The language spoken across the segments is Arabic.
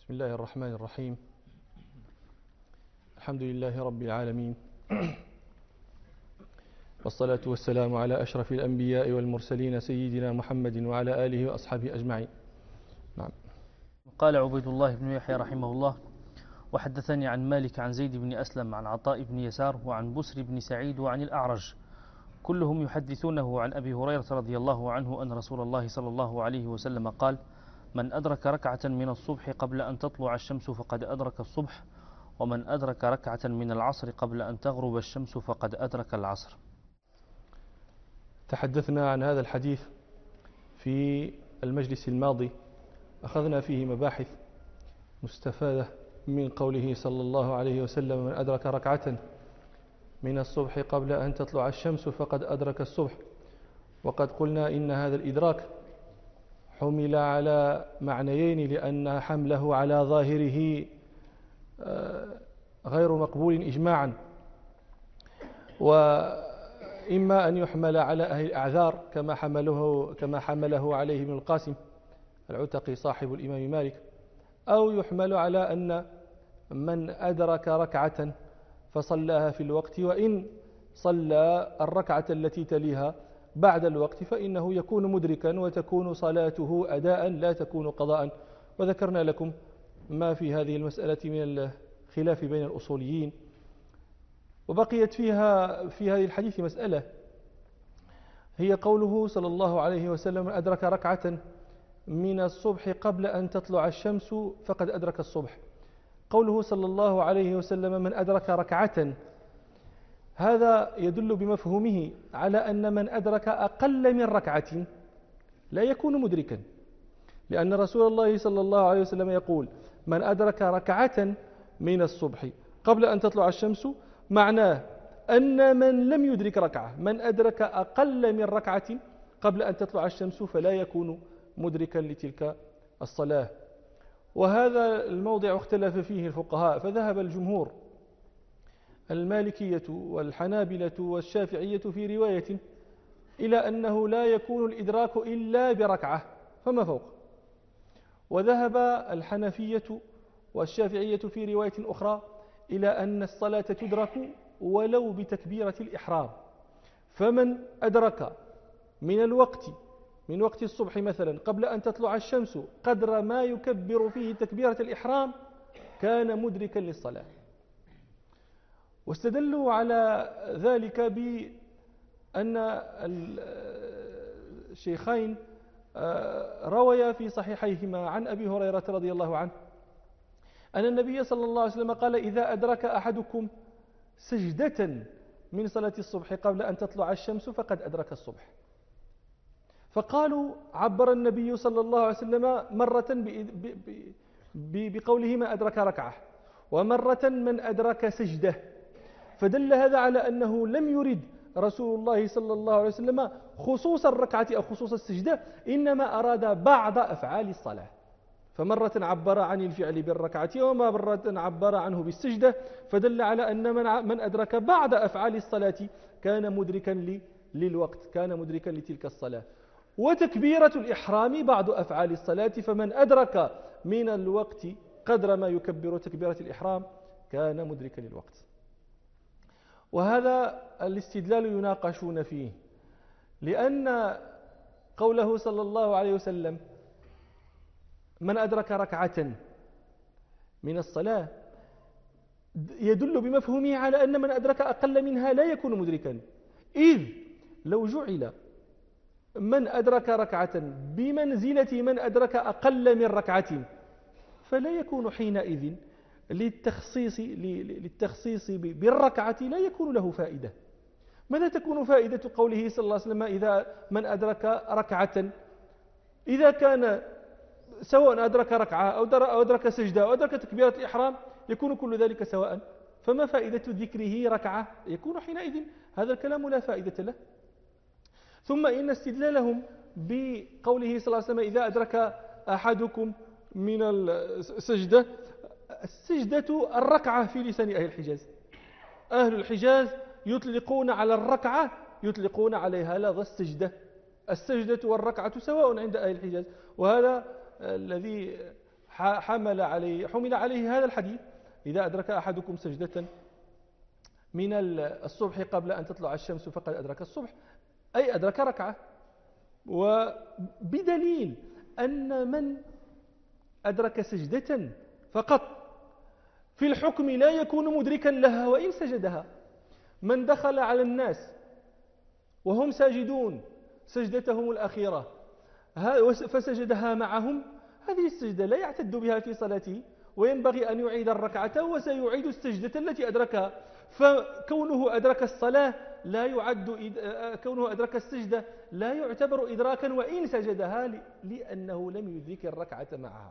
بسم الله الرحمن الرحيم. الحمد لله رب العالمين، والصلاة والسلام على أشرف الأنبياء والمرسلين سيدنا محمد وعلى آله وأصحابه أجمعين. نعم. قال عبيد الله بن يحيى رحمه الله: وحدثني عن مالك عن زيد بن أسلم عن عطاء بن يسار وعن بسر بن سعيد وعن الأعرج كلهم يحدثونه عن أبي هريرة رضي الله عنه أن رسول الله صلى الله عليه وسلم قال: من أدرك ركعة من الصبح قبل أن تطلع الشمس فقد أدرك الصبح، ومن أدرك ركعة من العصر قبل أن تغرب الشمس فقد أدرك العصر. تحدثنا عن هذا الحديث في المجلس الماضي، أخذنا فيه مباحث مستفادة من قوله صلى الله عليه وسلم: من أدرك ركعة من الصبح قبل أن تطلع الشمس فقد أدرك الصبح. وقد قلنا إن هذا الإدراك حمل على معنيين، لأن حمله على ظاهره غير مقبول إجماعا، وإما أن يحمل على أهل الأعذار كما حمله عليه ابن القاسم العتقي صاحب الإمام مالك، أو يحمل على أن من أدرك ركعة فصلاها في الوقت وإن صلى الركعة التي تليها بعد الوقت فإنه يكون مدركا وتكون صلاته أداء لا تكون قضاء. وذكرنا لكم ما في هذه المسألة من الخلاف بين الأصوليين. وبقيت في هذه الحديث مسألة، هي قوله صلى الله عليه وسلم: من أدرك ركعة من الصبح قبل أن تطلع الشمس فقد أدرك الصبح. قوله صلى الله عليه وسلم: من أدرك ركعة، هذا يدل بمفهومه على أن من أدرك أقل من ركعة لا يكون مدركا، لأن رسول الله صلى الله عليه وسلم يقول: من أدرك ركعة من الصبح قبل أن تطلع الشمس، معناه أن من لم يدرك ركعة، من أدرك أقل من ركعة قبل أن تطلع الشمس فلا يكون مدركا لتلك الصلاة. وهذا الموضع اختلف فيه الفقهاء، فذهب الجمهور المالكية والحنابلة والشافعية في رواية إلى أنه لا يكون الإدراك إلا بركعة فما فوق، وذهب الحنفية والشافعية في رواية أخرى إلى أن الصلاة تدرك ولو بتكبيرة الإحرام. فمن أدرك من وقت الصبح مثلا قبل أن تطلع الشمس قدر ما يكبر فيه تكبيرة الإحرام كان مدركا للصلاة. واستدلوا على ذلك بأن الشيخين رويا في صحيحيهما عن أبي هريرة رضي الله عنه أن النبي صلى الله عليه وسلم قال: إذا أدرك أحدكم سجدة من صلاة الصبح قبل أن تطلع الشمس فقد أدرك الصبح. فقالوا: عبر النبي صلى الله عليه وسلم مرة بقوله: ما أدرك ركعة، ومرة من أدرك سجدة، فدل هذا على أنه لم يرد رسول الله صلى الله عليه وسلم خصوص الركعة أو خصوص السجدة، إنما أراد بعض أفعال الصلاة، فمرة عبر عن الفعل بالركعة ومرة عبر عنه بالسجدة، فدل على أن من أدرك بعض أفعال الصلاة كان مدركا للوقت، كان مدركا لتلك الصلاة. وتكبيرة الإحرام بعض أفعال الصلاة، فمن أدرك من الوقت قدر ما يكبر تكبيرة الإحرام كان مدركا للوقت. وهذا الاستدلال يناقشون فيه، لأن قوله صلى الله عليه وسلم: من أدرك ركعة من الصلاة، يدل بمفهومه على أن من أدرك أقل منها لا يكون مدركا، إذ لو جعل من أدرك ركعة بمنزلة من أدرك أقل من ركعة فلا يكون حينئذ للتخصيص بالركعة لا يكون له فائدة. ماذا تكون فائدة قوله صلى الله عليه وسلم: إذا من أدرك ركعة، إذا كان سواء أدرك ركعة أو أدرك سجدة أو أدرك تكبيرة الإحرام يكون كل ذلك سواء، فما فائدة ذكره ركعة؟ يكون حينئذ هذا الكلام لا فائدة له. ثم إن استدلالهم بقوله صلى الله عليه وسلم: إذا أدرك أحدكم من السجدة، السجدة الركعة في لسان أهل الحجاز. أهل الحجاز يطلقون على الركعة، يطلقون عليها لفظ السجدة والركعة سواء عند أهل الحجاز. وهذا الذي حمل عليه هذا الحديث: إذا أدرك أحدكم سجدة من الصبح قبل أن تطلع الشمس فقد أدرك الصبح، أي أدرك ركعة. وبدليل أن من أدرك سجدة فقط في الحكم لا يكون مدركا لها وإن سجدها. من دخل على الناس وهم ساجدون سجدتهم الأخيرة فسجدها معهم، هذه السجدة لا يعتد بها في صلاته، وينبغي أن يعيد الركعة وسيعيد السجدة التي أدركها. فكونه أدرك الصلاة لا يعد، كونه أدرك السجدة لا يعتبر إدراكا وإن سجدها، لأنه لم يدرك الركعة معها.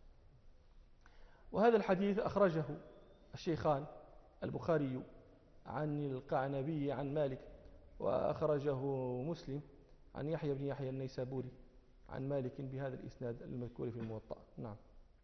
وهذا الحديث أخرجه الشيخان البخاري عن القعنبي عن مالك، وأخرجه مسلم عن يحيى بن يحيى النيسابوري عن مالك بهذا الإسناد المذكور في الموطأ. نعم.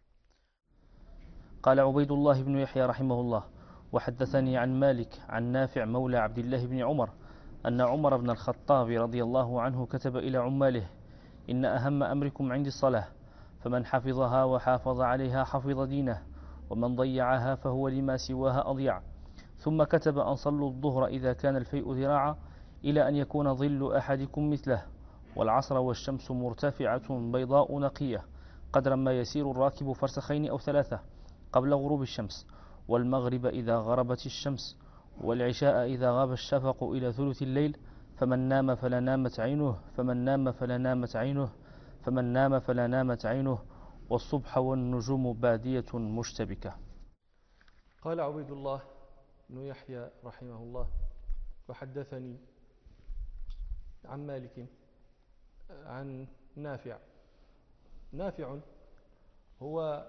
قال عبيد الله بن يحيى رحمه الله: وحدثني عن مالك عن نافع مولى عبد الله بن عمر أن عمر بن الخطاب رضي الله عنه كتب إلى عماله: إن أهم أمركم عندي الصلاة، فمن حفظها وحافظ عليها حفظ دينه، ومن ضيعها فهو لما سواها أضيع. ثم كتب أن صلوا الظهر إذا كان الفيء ذراعا إلى أن يكون ظل أحدكم مثله، والعصر والشمس مرتفعة بيضاء نقية قدر ما يسير الراكب فرسخين أو 3 قبل غروب الشمس، والمغرب إذا غربت الشمس، والعشاء إذا غاب الشفق إلى ثلث الليل، فمن نام فلا نامت عينه، فمن نام فلا نامت عينه، فمن نام فلا نامت عينه، والصبح والنجوم بادية مشتبكة. قال عبيد الله بن يحيى رحمه الله: وحدثني عن مالك عن نافع. نافع هو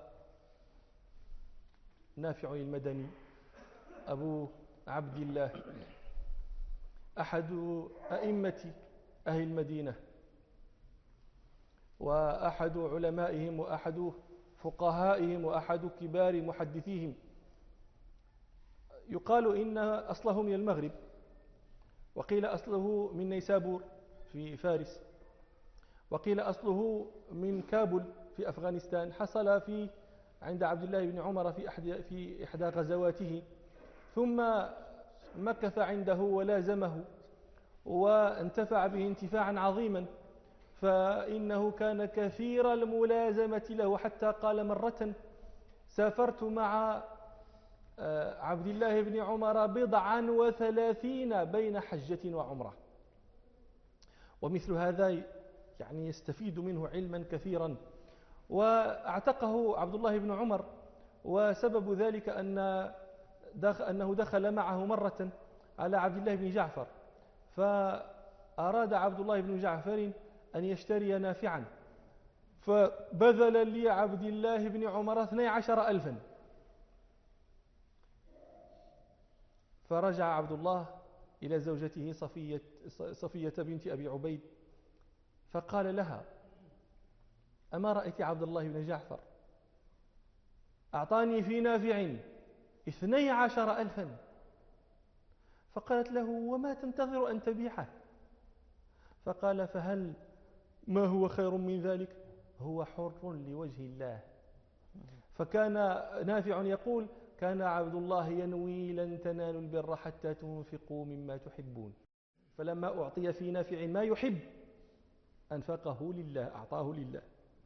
نافع المدني أبو عبد الله، أحد أئمة أهل المدينة، وأحد علمائهم، وأحد فقهائهم، وأحد كبار محدثيهم. يقال إن أصله من المغرب، وقيل أصله من نيسابور في فارس، وقيل أصله من كابل في أفغانستان. حصل عند عبد الله بن عمر في إحدى غزواته، ثم مكث عنده ولازمه وانتفع به انتفاعا عظيما، فإنه كان كثير الملازمة له، حتى قال: مرة سافرت مع عبد الله بن عمر 37 بين حجة وعمرة. ومثل هذا يعني يستفيد منه علما كثيرا. واعتقه عبد الله بن عمر، وسبب ذلك أنه دخل معه مرة على عبد الله بن جعفر، فأراد عبد الله بن جعفر أن يشتري نافعا، فبذل لعبد الله بن عمر 12,000. فرجع عبد الله إلى زوجته صفية بنت أبي عبيد، فقال لها: أما رأيت عبد الله بن جعفر أعطاني في نافع 12,000؟ فقالت له: وما تنتظر أن تبيعه؟ فقال: فهل ما هو خير من ذلك؟ هو حر لوجه الله. فكان نافع يقول: كان عبد الله ينوي: لن تنالوا البر حتى تنفقوا مما تحبون. فلما أعطي في نافع ما يحب أنفقه لله، أعطاه لله.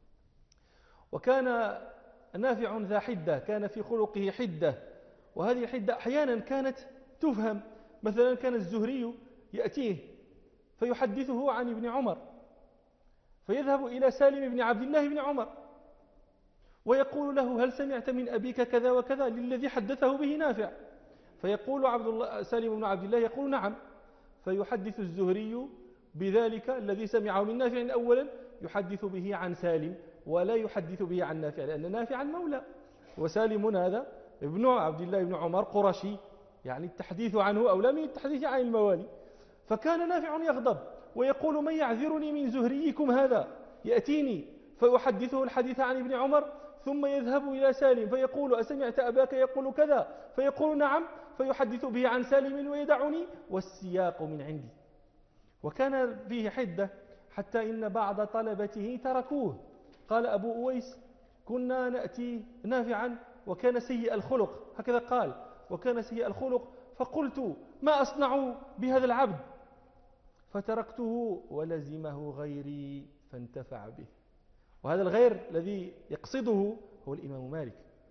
وكان نافع ذا حدة، كان في خلقه حدة، وهذه الحدة أحيانا كانت تفهم. مثلا كان الزهري يأتيه فيحدثه عن ابن عمر، فيذهب إلى سالم بن عبد الله بن عمر ويقول له: هل سمعت من أبيك كذا وكذا، للذي حدثه به نافع؟ فيقول سالم بن عبد الله يقول: نعم. فيحدث الزهري بذلك الذي سمعه من نافع أولا، يحدث به عن سالم ولا يحدث به عن نافع، لأن نافعا مولى، وسالم هذا ابن عبد الله بن عمر قرشي، يعني التحديث عنه أولى من التحديث عن الموالي. فكان نافع يغضب ويقول: من يعذرني من زهريكم هذا؟ يأتيني فيحدثه الحديث عن ابن عمر، ثم يذهب إلى سالم فيقول: أسمعت أباك يقول كذا؟ فيقول: نعم. فيحدث به عن سالم ويدعني والسياق من عندي. وكان فيه حدة حتى إن بعض طلبته تركوه. قال أبو أويس: كنا نأتي نافعا وكان سيء الخلق، هكذا قال، وكان سيء الخلق، فقلت ما أصنع بهذا العبد؟ فتركته ولزمه غيري فانتفع به. وهذا الغير الذي يقصده هو الإمام مالك.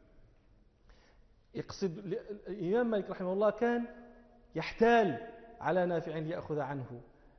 يقصد الإمام مالك رحمه الله كان يحتال على نافع ليأخذ عنه.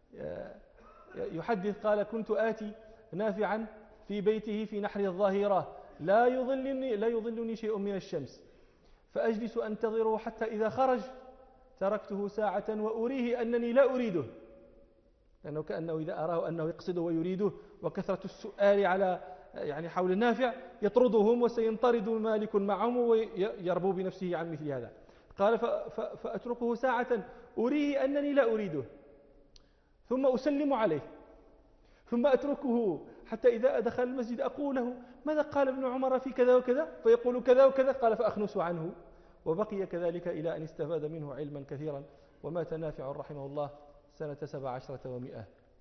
يحدث قال: كنت آتي نافعا في بيته في نحر الظاهرة لا يظلني شيء من الشمس، فأجلس أنتظره حتى إذا خرج تركته ساعة وأريه أنني لا أريده، لأنه كأنه إذا أراه أنه يقصده ويريده وكثرة السؤال على حول النافع يطردهم وسينطرد مالك معهم ويربو بنفسه عن مثل هذا. قال: فأتركه ساعة أريه أنني لا أريده، ثم أسلم عليه، ثم أتركه حتى إذا دخل المسجد أقول له: ماذا قال ابن عمر في كذا وكذا؟ فيقول كذا وكذا. قال: فأخنس عنه. وبقي كذلك إلى أن استفاد منه علما كثيرا، ومات نافع رحمه الله سنة 17 و100.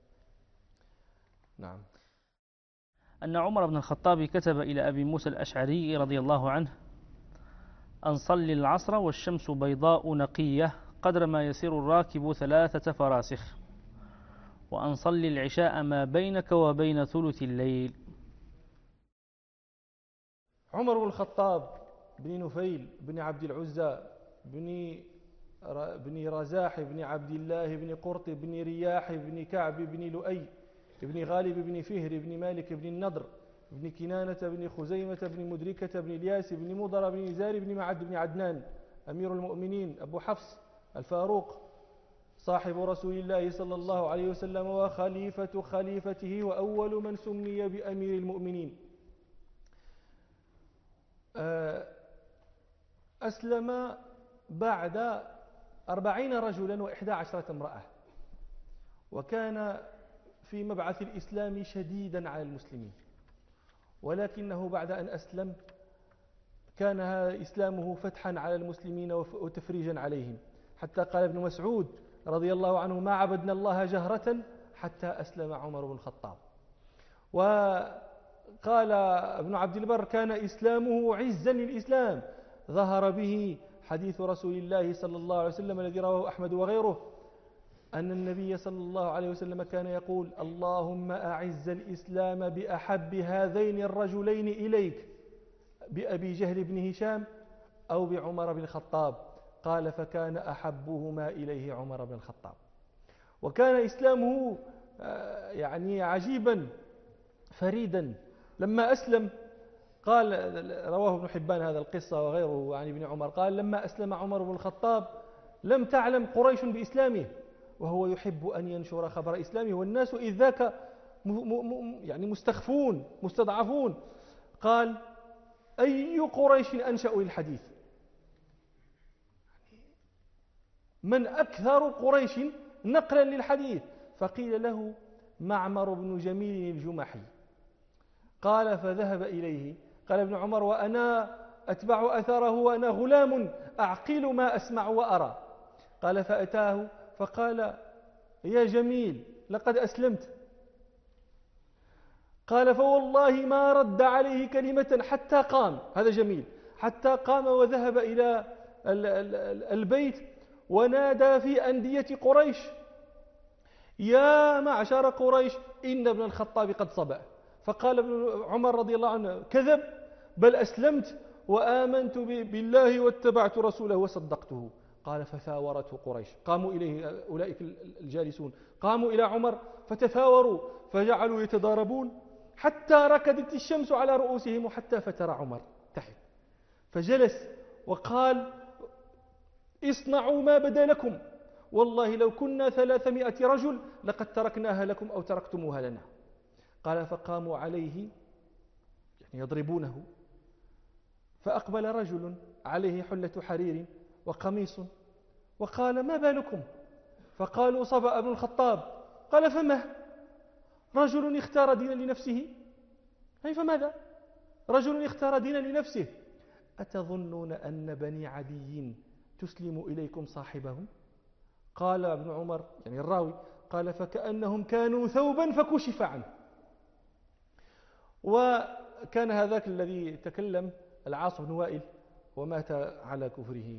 نعم. أن عمر بن الخطاب كتب إلى أبي موسى الأشعري رضي الله عنه: أن صلي العصر والشمس بيضاء نقية قدر ما يسير الراكب 3 فراسخ، وأن صلي العشاء ما بينك وبين ثلث الليل. عمر بن الخطاب بن نفيل بن عبد العزى بن رزاح بن عبد الله بن قرط بن رياح بن كعب بن لؤي بن غالب بن فهر بن مالك بن النضر بن كنانة بن خزيمة بن مدركة بن الياس بن مضر بن نزار بن معد بن عدنان أمير المؤمنين أبو حفص الفاروق صاحب رسول الله صلى الله عليه وسلم وخليفة خليفته وأول من سمي بأمير المؤمنين. أسلم بعد 40 رجلا و11 امرأة، وكان في مبعث الإسلام شديدا على المسلمين، ولكنه بعد أن أسلم كان إسلامه فتحا على المسلمين وتفريجا عليهم، حتى قال ابن مسعود رضي الله عنه: ما عبدنا الله جهرة حتى أسلم عمر بن الخطاب. وقال ابن عبد البر: كان إسلامه عزا للإسلام ظهر به حديث رسول الله صلى الله عليه وسلم الذي رواه أحمد وغيره أن النبي صلى الله عليه وسلم كان يقول: اللهم أعز الإسلام بأحب هذين الرجلين إليك، بأبي جهل بن هشام أو بعمر بن الخطاب. قال: فكان أحبهما إليه عمر بن الخطاب. وكان إسلامه عجيبا فريدا. لما أسلم قال، رواه ابن حبان هذا القصة وغيره عن ابن عمر، قال: لما أسلم عمر بن الخطاب لم تعلم قريش بإسلامه، وهو يحب أن ينشر خبر إسلامه، والناس إذ ذاك مستخفون مستضعفون. قال: أي قريش أنشأ للحديث؟ من أكثر قريش نقلا للحديث؟ فقيل له: معمر بن جميل الجمحي. قال: فذهب إليه. قال ابن عمر: وأنا أتبع أثره وأنا غلام أعقل ما أسمع وأرى. قال: فأتاه فقال: يا جميل لقد أسلمت. قال: فوالله ما رد عليه كلمة حتى قام. هذا جميل، حتى قام وذهب إلى البيت ونادى في أندية قريش: يا معشر قريش إن ابن الخطاب قد صبأ. فقال ابن عمر رضي الله عنه: كذب، بل أسلمت وآمنت بالله واتبعت رسوله وصدقته. قال: فثاورته قريش، قاموا إليه أولئك الجالسون، قاموا إلى عمر فتثاوروا فجعلوا يتضاربون حتى ركدت الشمس على رؤوسهم، وحتى فتر عمر تحت، فجلس وقال: اصنعوا ما بدا لكم، والله لو كنا 300 رجل لقد تركناها لكم أو تركتموها لنا. قال: فقاموا عليه يضربونه، فأقبل رجل عليه حلة حرير وقميص وقال: ما بالكم؟ فقالوا: صبأ ابن الخطاب. قال: فما؟ رجل اختار دينا لنفسه. فماذا؟ رجل اختار دينا لنفسه. أتظنون أن بني عدي تسلم إليكم صاحبهم؟ قال ابن عمر الراوي قال: فكأنهم كانوا ثوبا فكشف عنه. كان هذاك الذي تكلم العاص بن وائل ومات على كفره.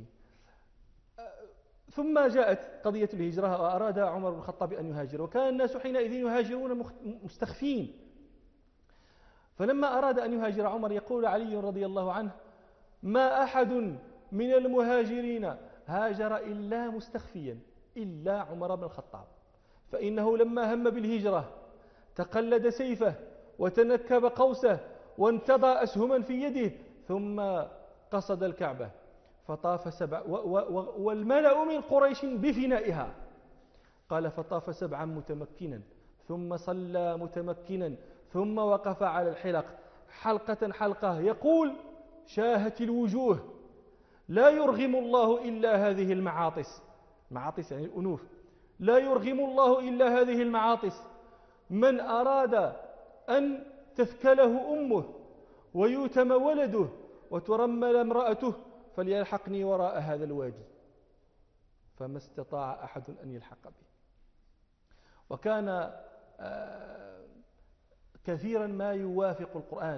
ثم جاءت قضية الهجرة وأراد عمر بن الخطاب أن يهاجر، وكان الناس حينئذ يهاجرون مستخفين. فلما أراد أن يهاجر عمر يقول علي رضي الله عنه: ما أحد من المهاجرين هاجر إلا مستخفيا إلا عمر بن الخطاب، فإنه لما هم بالهجرة تقلد سيفه وتنكب قوسه وانتضى أسهما في يده ثم قصد الكعبة فطاف والملأ من قريش بفنائها. قال: فطاف 7 متمكنا ثم صلى متمكنا ثم وقف على الحلق حلقة حلقة يقول: شاهت الوجوه لا يرغم الله إلا هذه المعاطس. معاطس يعني الأنوف. لا يرغم الله إلا هذه المعاطس. من أراد أن تثكله أمه ويتم ولده وترمل امرأته فليلحقني وراء هذا الوادي. فما استطاع أحد أن يلحق به. وكان كثيرا ما يوافق القرآن،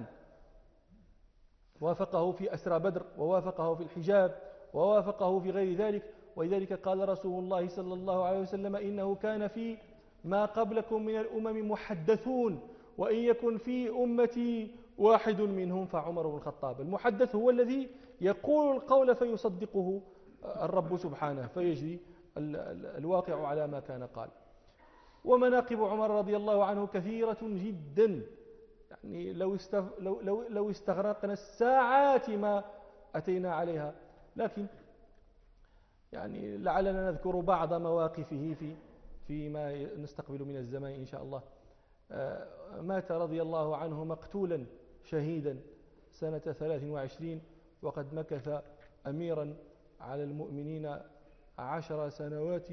وافقه في أسرى بدر، ووافقه في الحجاب، ووافقه في غير ذلك. ولذلك قال رسول الله صلى الله عليه وسلم: إنه كان في ما قبلكم من الأمم محدثون، وإن يكن في أمتي واحد منهم فعمر بن الخطاب. المحدث هو الذي يقول القول فيصدقه الرب سبحانه فيجري الواقع على ما كان قال. ومناقب عمر رضي الله عنه كثيرة جدا، يعني لو استغرقنا الساعات ما أتينا عليها، لكن يعني لعلنا نذكر بعض مواقفه فيما نستقبل من الزمان إن شاء الله. مات رضي الله عنه مقتولا شهيدا سنة 23، وقد مكث أميرا على المؤمنين 10 سنوات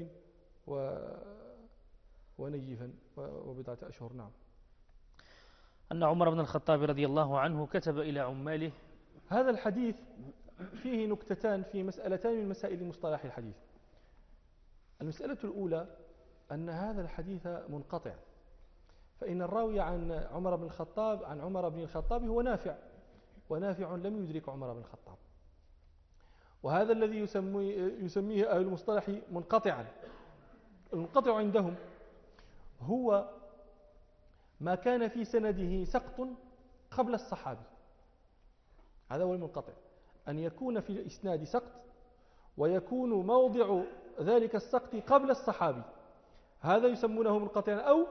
ونيفا وبضعة أشهر. نعم. أن عمر بن الخطاب رضي الله عنه كتب إلى عماله. هذا الحديث فيه نكتتان، في مسألتان من مسائل مصطلح الحديث. المسألة الأولى أن هذا الحديث منقطع، فإن الراوي عن عمر بن الخطاب هو نافع، ونافع لم يدرك عمر بن الخطاب، وهذا الذي يسميه أهل المصطلح منقطعا. المنقطع عندهم هو ما كان في سنده سقط قبل الصحابي. هذا هو المنقطع، أن يكون في الإسناد سقط ويكون موضع ذلك السقط قبل الصحابي، هذا يسمونه منقطعا. أو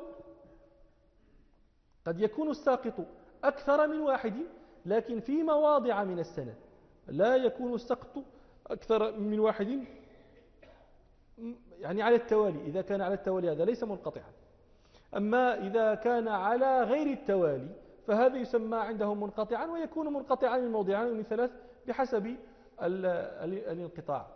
قد يكون الساقط أكثر من واحد لكن في مواضع من السند، لا يكون السقط أكثر من واحد يعني على التوالي. إذا كان على التوالي هذا ليس منقطعا. أما إذا كان على غير التوالي فهذا يسمى عندهم منقطعا، ويكون منقطعا من موضعين ومن 3 بحسب الانقطاع.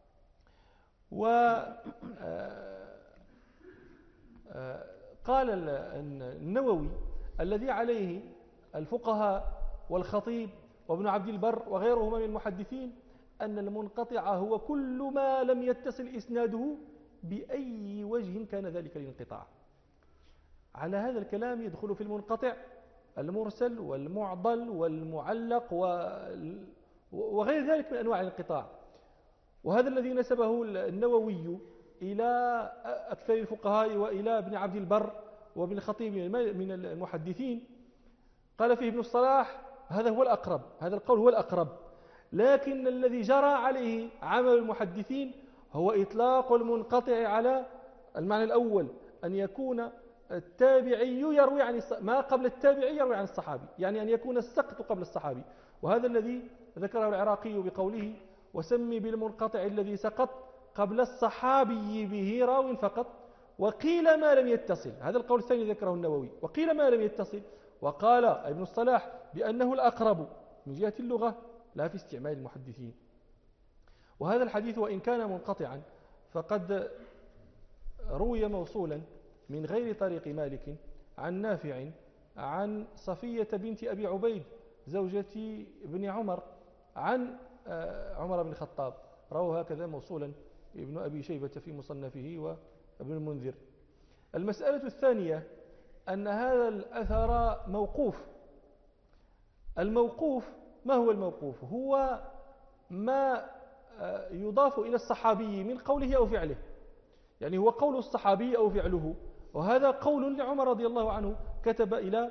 قال النووي الذي عليه الفقهاء والخطيب وابن عبد البر وغيرهما من المحدثين أن المنقطع هو كل ما لم يتصل إسناده بأي وجه كان ذلك الانقطاع. على هذا الكلام يدخل في المنقطع المرسل والمعضل والمعلق وغير ذلك من أنواع الانقطاع. وهذا الذي نسبه النووي إلى أكثر الفقهاء وإلى ابن عبد البر وابن الخطيب من المحدثين. قال فيه ابن الصلاح: هذا هو الأقرب، هذا القول هو الأقرب، لكن الذي جرى عليه عمل المحدثين هو إطلاق المنقطع على المعنى الأول، أن يكون التابعي يروي عن ما قبل التابعي يروي عن الصحابي، يعني أن يكون السقط قبل الصحابي. وهذا الذي ذكره العراقي بقوله: وسمي بالمنقطع الذي سقط قبل الصحابي به راو فقط، وقيل ما لم يتصل. هذا القول الثاني ذكره النووي، وقيل ما لم يتصل. وقال ابن الصلاح بأنه الأقرب من جهة اللغة لا في استعمال المحدثين. وهذا الحديث وإن كان منقطعا فقد روي موصولا من غير طريق مالك عن نافع عن صفية بنت أبي عبيد زوجة ابن عمر عن عمر بن الخطاب، روى هكذا موصولا ابن أبي شيبة في مصنفه وابن المنذر. المسألة الثانية أن هذا الأثر موقوف الموقوف ما هو الموقوف؟ هو ما يضاف إلى الصحابي من قوله أو فعله، يعني هو قول الصحابي أو فعله. وهذا قول لعمر رضي الله عنه، كتب إلى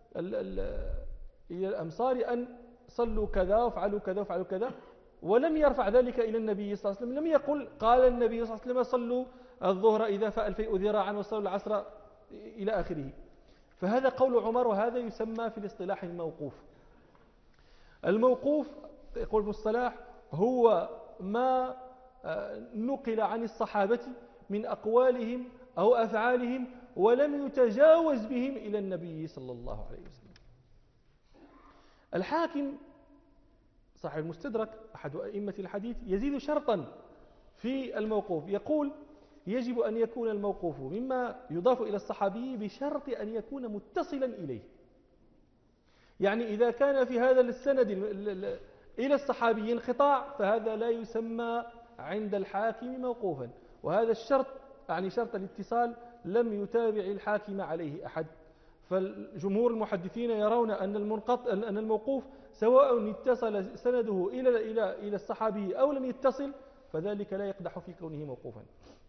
الأمصار أن صلوا كذا وافعلوا كذا وافعلوا كذا، ولم يرفع ذلك إلى النبي صلى الله عليه وسلم. لم يقل قال النبي صلى الله عليه وسلم صلوا الظهر إذا فاء الفيء ذراعا وصلوا العصر إلى آخره. فهذا قول عمر، وهذا يسمى في الاصطلاح الموقوف. الموقوف يقول ابن الصلاح هو ما نقل عن الصحابة من أقوالهم أو أفعالهم ولم يتجاوز بهم إلى النبي صلى الله عليه وسلم. الحاكم صاحب المستدرك أحد أئمة الحديث يزيد شرطا في الموقوف، يقول يجب أن يكون الموقوف مما يضاف إلى الصحابي بشرط أن يكون متصلا إليه. يعني إذا كان في هذا السند إلى الصحابي انقطاع فهذا لا يسمى عند الحاكم موقوفا، وهذا الشرط يعني شرط الاتصال لم يتابع الحاكم عليه أحد. فالجمهور المحدثين يرون أن الموقوف سواء اتصل سنده إلى الصحابي أو لم يتصل فذلك لا يقدح في كونه موقوفا.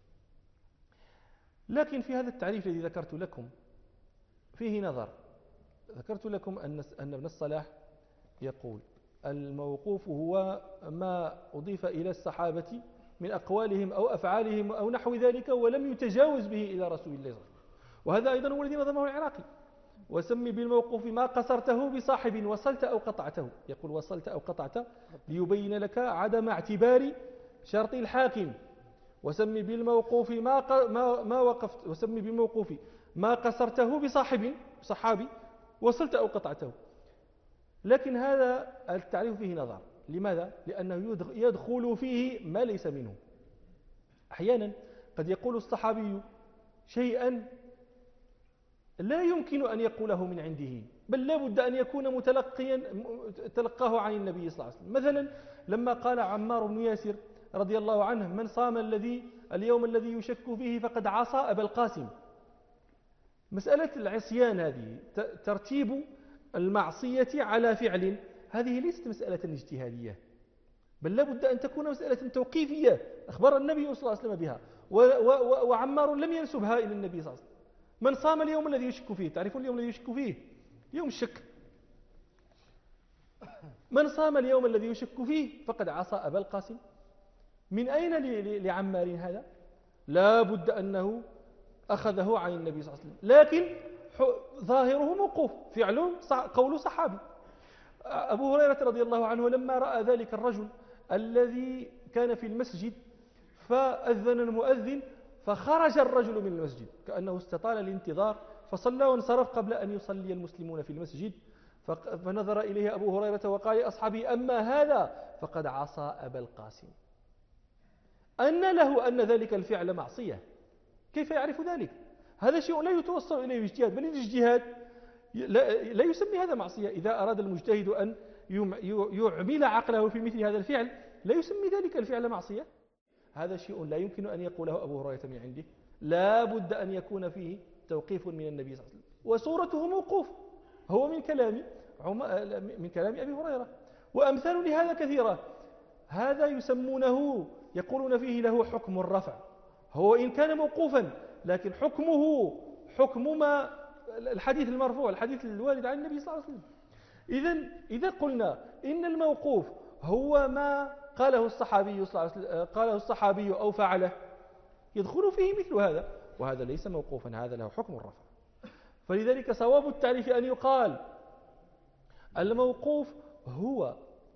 لكن في هذا التعريف الذي ذكرت لكم فيه نظر. ذكرت لكم أن ابن الصلاح يقول الموقوف هو ما أضيف إلى الصحابة من أقوالهم أو أفعالهم أو نحو ذلك ولم يتجاوز به إلى رسول الله صلى الله عليه وسلم. وهذا أيضا هو الذي نظمه العراقي، وسمي بالموقوف ما قصرته بصاحب وصلت أو قطعته. يقول وصلت أو قطعت ليبين لك عدم اعتبار شرط الحاكم. وسمي بالموقوف ما وقفت، وسمي بالموقوف ما قصرته صحابي وصلت أو قطعته. لكن هذا التعريف فيه نظر. لماذا؟ لأنه يدخل فيه ما ليس منه. أحيانا قد يقول الصحابي شيئا لا يمكن أن يقوله من عنده، بل لا بد أن يكون تلقاه عن النبي صلى الله عليه وسلم. مثلا لما قال عمار بن ياسر رضي الله عنه من صام اليوم الذي يشك فيه فقد عصى أبا القاسم. مسألة العصيان هذه ترتيب المعصية على فعل، هذه ليست مسألة اجتهادية، بل لا بد أن تكون مسألة توقيفية أخبر النبي صلى الله عليه وسلم بها، وعمار لم ينسبها إلى النبي صلى الله عليه وسلم. من صام اليوم الذي يشك فيه، تعرفون اليوم الذي يشك فيه؟ يوم الشك. من صام اليوم الذي يشك فيه فقد عصى أبا القاسم. من أين لعمار هذا؟ لا بد أنه أخذه عن النبي صلى الله عليه وسلم، لكن ظاهره موقوف، فعله قول صحابي. أبو هريرة رضي الله عنه لما رأى ذلك الرجل الذي كان في المسجد فأذن المؤذن فخرج الرجل من المسجد كأنه استطال الانتظار فصلى وانصرف قبل أن يصلي المسلمون في المسجد، فنظر إليه أبو هريرة وقال لأصحابه أما هذا فقد عصى أبا القاسم. أن له أن ذلك الفعل معصية، كيف يعرف ذلك؟ هذا شيء لا يتوصل إليه اجتهاد، بل الاجتهاد لا يسمي هذا معصية. إذا أراد المجتهد أن يعمل عقله في مثل هذا الفعل لا يسمي ذلك الفعل معصية. هذا شيء لا يمكن أن يقوله أبو هريرة من عنده، لا بد أن يكون فيه توقيف من النبي صلى الله عليه وسلم، وصورته موقوف، هو من كلام أبي هريرة. وأمثال لهذا كثيرة. هذا يسمونه يقولون فيه له حكم الرفع، هو إن كان موقوفا لكن حكمه حكم ما الحديث المرفوع، الحديث الوارد عن النبي صلى الله عليه وسلم. إذا قلنا إن الموقوف هو ما قاله الصحابي أو فعله يدخل فيه مثل هذا، وهذا ليس موقوفا، هذا له حكم الرفع. فلذلك صواب التعريف أن يقال الموقوف هو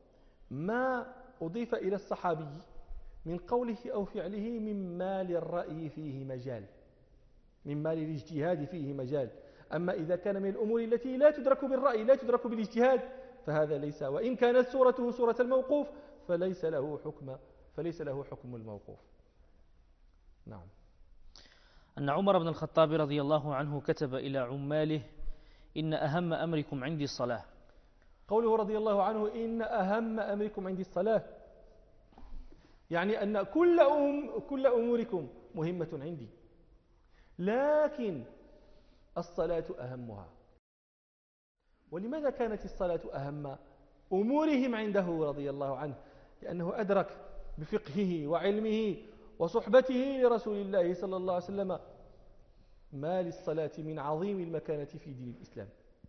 ما أضيف إلى الصحابي من قوله أو فعله مما للرأي فيه مجال، مما للاجتهاد فيه مجال. أما إذا كان من الأمور التي لا تدرك بالرأي لا تدرك بالاجتهاد فهذا ليس، وإن كانت صورته صورة الموقوف فليس له حكم الموقوف. نعم. أن عمر بن الخطاب رضي الله عنه كتب إلى عماله إن أهم أمركم عندي الصلاة. قوله رضي الله عنه إن أهم أمركم عندي الصلاة، يعني أن كل أموركم مهمة عندي، لكن الصلاة أهمها. ولماذا كانت الصلاة أهم أمورهم عنده رضي الله عنه؟ لأنه أدرك بفقهه وعلمه وصحبته لرسول الله صلى الله عليه وسلم ما للصلاة من عظيم المكانة في دين الإسلام.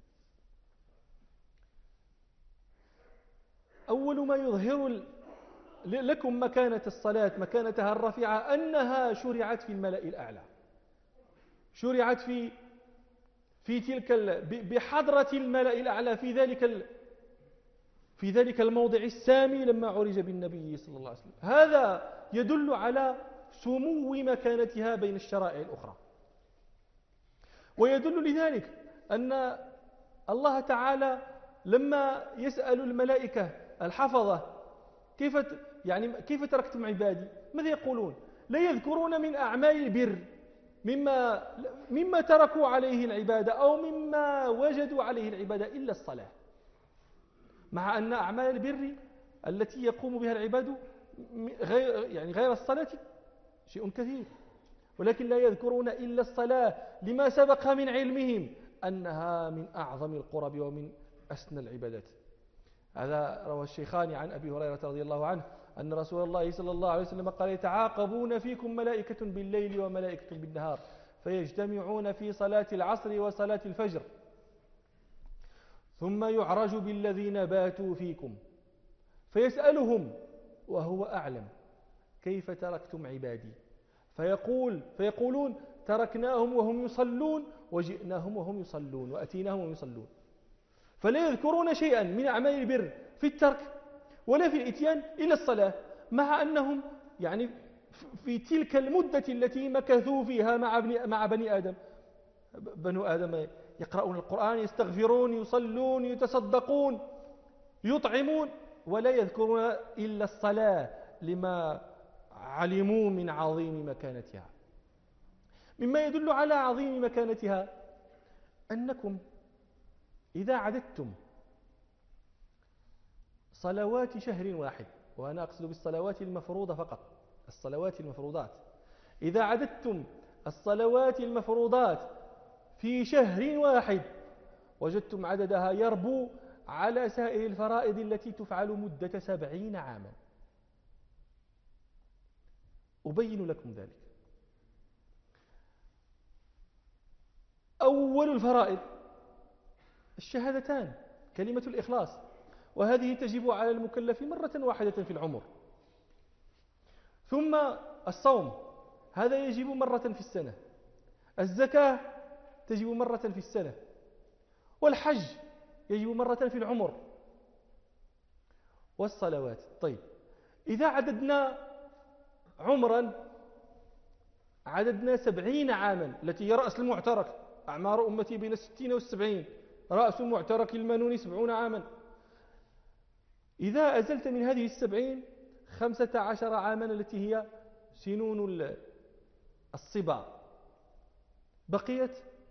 أول ما يظهر لكم مكانة الصلاة مكانتها الرفيعة أنها شرعت في الملأ الأعلى، شرعت في تلك بحضرة الملأ الأعلى في ذلك الموضع السامي لما عرج بالنبي صلى الله عليه وسلم. هذا يدل على سمو مكانتها بين الشرائع الأخرى، ويدل لذلك أن الله تعالى لما يسأل الملائكة الحفظة كيف تركتم عبادي، ماذا يقولون؟ لا يذكرون من أعمال البر مما تركوا عليه العبادة أو مما وجدوا عليه العبادة إلا الصلاة، مع أن أعمال البر التي يقوم بها العباد غير الصلاة شيء كثير، ولكن لا يذكرون إلا الصلاة لما سبق من علمهم أنها من أعظم القرب ومن أسنى العبادات. هذا روى الشيخان عن أبي هريرة رضي الله عنه أن رسول الله صلى الله عليه وسلم قال: يتعاقبون فيكم ملائكة بالليل وملائكة بالنهار فيجتمعون في صلاة العصر وصلاة الفجر، ثم يعرج بالذين باتوا فيكم فيسألهم وهو أعلم كيف تركتم عبادي، فيقولون تركناهم وهم يصلون وجئناهم وهم يصلون وأتيناهم وهم يصلون، فلا يذكرون شيئا من أعمال البر في الترك ولا في الإتيان إلا الصلاة، مع أنهم في تلك المدة التي مكثوا فيها مع بني آدم، بنو آدم يقرؤون القرآن، يستغفرون، يصلون، يتصدقون، يطعمون، ولا يذكرون إلا الصلاة لما علموا من عظيم مكانتها. مما يدل على عظيم مكانتها أنكم إذا عددتم صلوات شهر واحد، وأنا أقصد بالصلوات المفروضة فقط، الصلوات المفروضات، إذا عددتم الصلوات المفروضات في شهر واحد وجدتم عددها يربو على سائر الفرائض التي تفعل مدة 70 عاما. أبين لكم ذلك. أول الفرائض الشهادتان، كلمة الإخلاص، وهذه تجب على المكلف مرة واحدة في العمر. ثم الصوم، هذا يجب مرة في السنة. الزكاة تجب مرة في السنة. والحج يجب مرة في العمر. والصلوات. طيب، إذا عددنا عمرا عددنا 70 عاما التي هي رأس المعترك، أعمار أمتي بين 60 و70، رأس المعترك المنون 70 عاما. إذا أزلت من هذه 70 15 عاما التي هي سنون الصبا، بقيت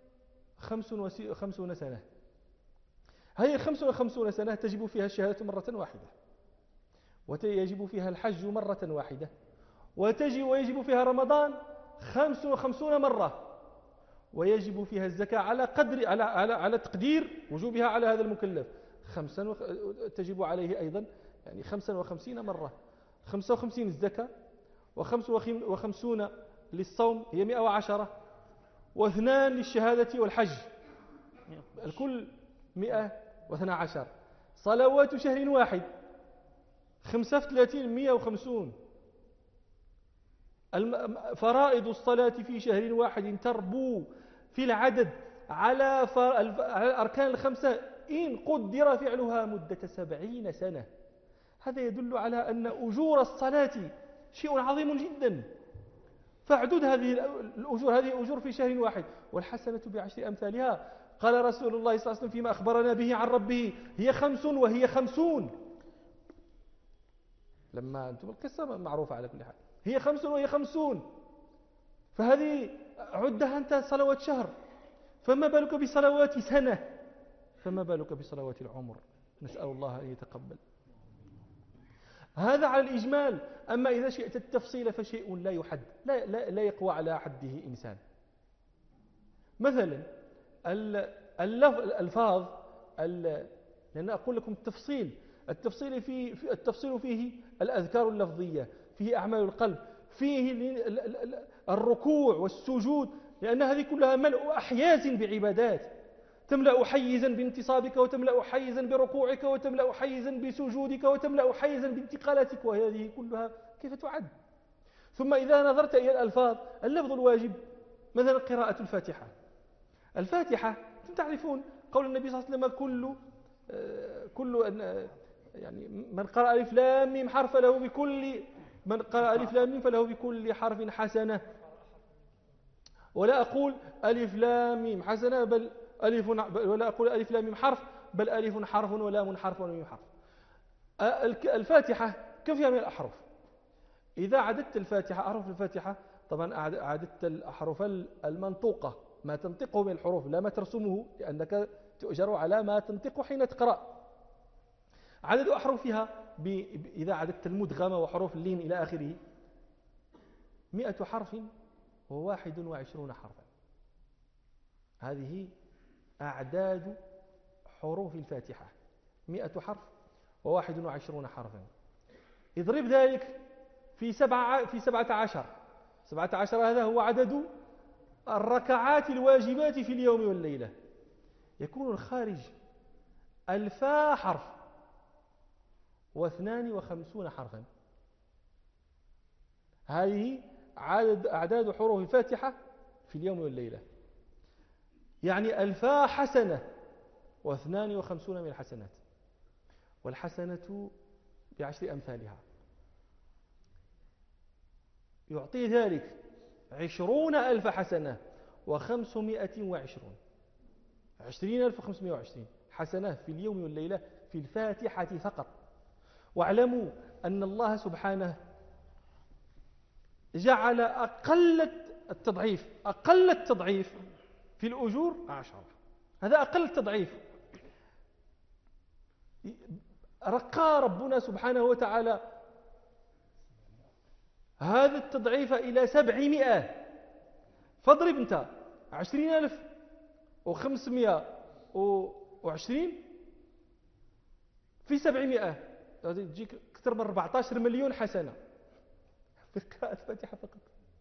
55 سنة. هذه 55 سنة تجب فيها الشهادة مرة واحدة، ويجب فيها الحج مرة واحدة، ويجب فيها رمضان 55 مرة، ويجب فيها الزكاة على تقدير وجوبها على هذا المكلف تجب عليه أيضا 55 مرة. 55 الزكاة، و55 للصوم هي 110، و2 للشهادة والحج، الكل 112. صلوات شهر واحد 5 في 30 150. فرائض الصلاة في شهر واحد تربو في العدد على الأركان الخمسة إن قدر فعلها مدة 70 سنة. هذا يدل على أن أجور الصلاة شيء عظيم جدا، فاعدد هذه الأجور، هذه أجور في شهر واحد، والحسنة بعشر أمثالها. قال رسول الله صلى الله عليه وسلم فيما أخبرنا به عن ربه: هي 5 وهي 50. لما أنتم القصة معروفة على كل حال، هي 5 وهي 50، فهذه عدها أنت صلوات شهر، فما بالك بصلوات سنة، فما بالك بصلوات العمر. نسأل الله أن يتقبل. هذا على الإجمال. أما إذا شئت التفصيل فشيء لا يحد، لا يقوى على حده إنسان. مثلا الألفاظ لأن أقول لكم التفصيل فيه الأذكار اللفظية، فيه أعمال القلب، فيه الركوع والسجود، لأن هذه كلها ملء أحياز بعبادات، تملأ حيزا بانتصابك، وتملأ حيزا بركوعك، وتملأ حيزا بسجودك، وتملأ حيزا بانتقالاتك، وهذه كلها كيف تعد؟ ثم إذا نظرت إلى الألفاظ، اللفظ الواجب مثلا قراءة الفاتحة. الفاتحة أنتم تعرفون قول النبي صلى الله عليه وسلم يعني من قرأ ألف لام ميم حرف له بكل من قرأ ألف لام ميم فله بكل حرف حسنة. ولا أقول ألف لام ميم حسنة بل ولا أقول ألف لام ميم حرف، بل ألف حرف ولام حرف وميم حرف. الفاتحة كم فيها من الأحرف؟ إذا عددت الفاتحة أحرف الفاتحة، طبعا عددت الأحرف المنطوقة، ما تنطقه من الحروف لا ما ترسمه، لأنك تؤجر على ما تنطقه حين تقرأ. عدد أحرفها إذا عددت المدغمة وحروف اللين إلى آخره 100 حرف و21 حرفا. هذه أعداد حروف الفاتحة، 100 حرف و21 حرفا. اضرب ذلك في 17. 17 هذا هو عدد الركعات الواجبات في اليوم والليلة، يكون الخارج 1000 حرف و52 حرفا. هذه أعداد حروف الفاتحة في اليوم والليلة، يعني 1000 حسنة و52 من الحسنات، والحسنة ب10 أمثالها، يعطي ذلك 20,000 حسنة و520، 20,520 حسنة في اليوم والليلة في الفاتحة فقط. واعلموا أن الله سبحانه جعل أقل التضعيف في الأجور 10. هذا أقل التضعيف. رقى ربنا سبحانه وتعالى هذا التضعيف إلى 700. فاضرب أنت 20,520 في 700، تجيك أكثر من 14 مليون حسنة في قراءة الفاتحة فقط.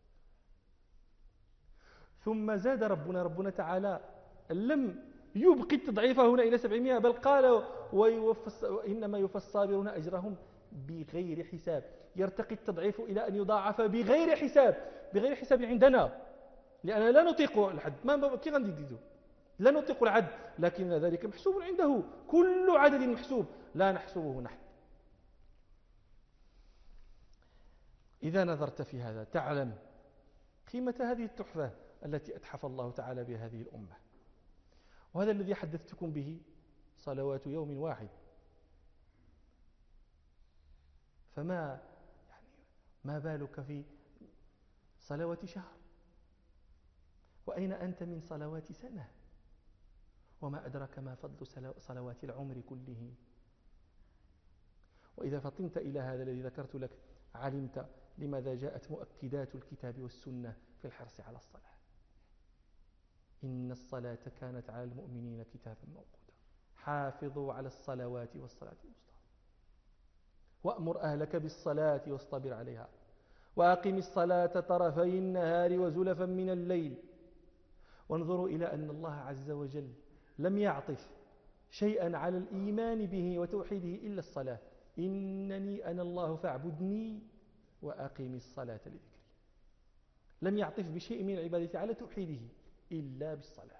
ثم زاد ربنا تعالى، لم يبقي التضعيف هنا إلى 700، بل قال وإنما يوفى الصابرون أجرهم بغير حساب. يرتقي التضعيف إلى أن يضاعف بغير حساب. بغير حساب عندنا، لأننا لا نطيق العد، ما كي غنديدو، لا نطيق العد، لكن ذلك محسوب عنده، كل عدد محسوب، لا نحسبه نحن. إذا نظرت في هذا تعلم قيمة هذه التحفة التي أتحف الله تعالى بهذه الأمة. وهذا الذي حدثتكم به صلوات يوم واحد، فما ما بالك في صلوات شهر؟ وأين أنت من صلوات سنة؟ وما أدرك ما فضل صلوات العمر كله. وإذا فطنت إلى هذا الذي ذكرت لك علمت لماذا جاءت مؤكدات الكتاب والسنة في الحرص على الصلاة. إن الصلاة كانت على المؤمنين كتابا موقوتا، حافظوا على الصلوات والصلاة الوسطى، وأمر أهلك بالصلاة واصطبر عليها، وأقم الصلاة طرفي النهار وزلفا من الليل. وانظروا إلى أن الله عز وجل لم يعطف شيئا على الإيمان به وتوحيده إلا الصلاة. إنني أنا الله فاعبدني وأقم الصلاة لذكري. لم يعطف بشيء من العبادة على توحيده إلا بالصلاة.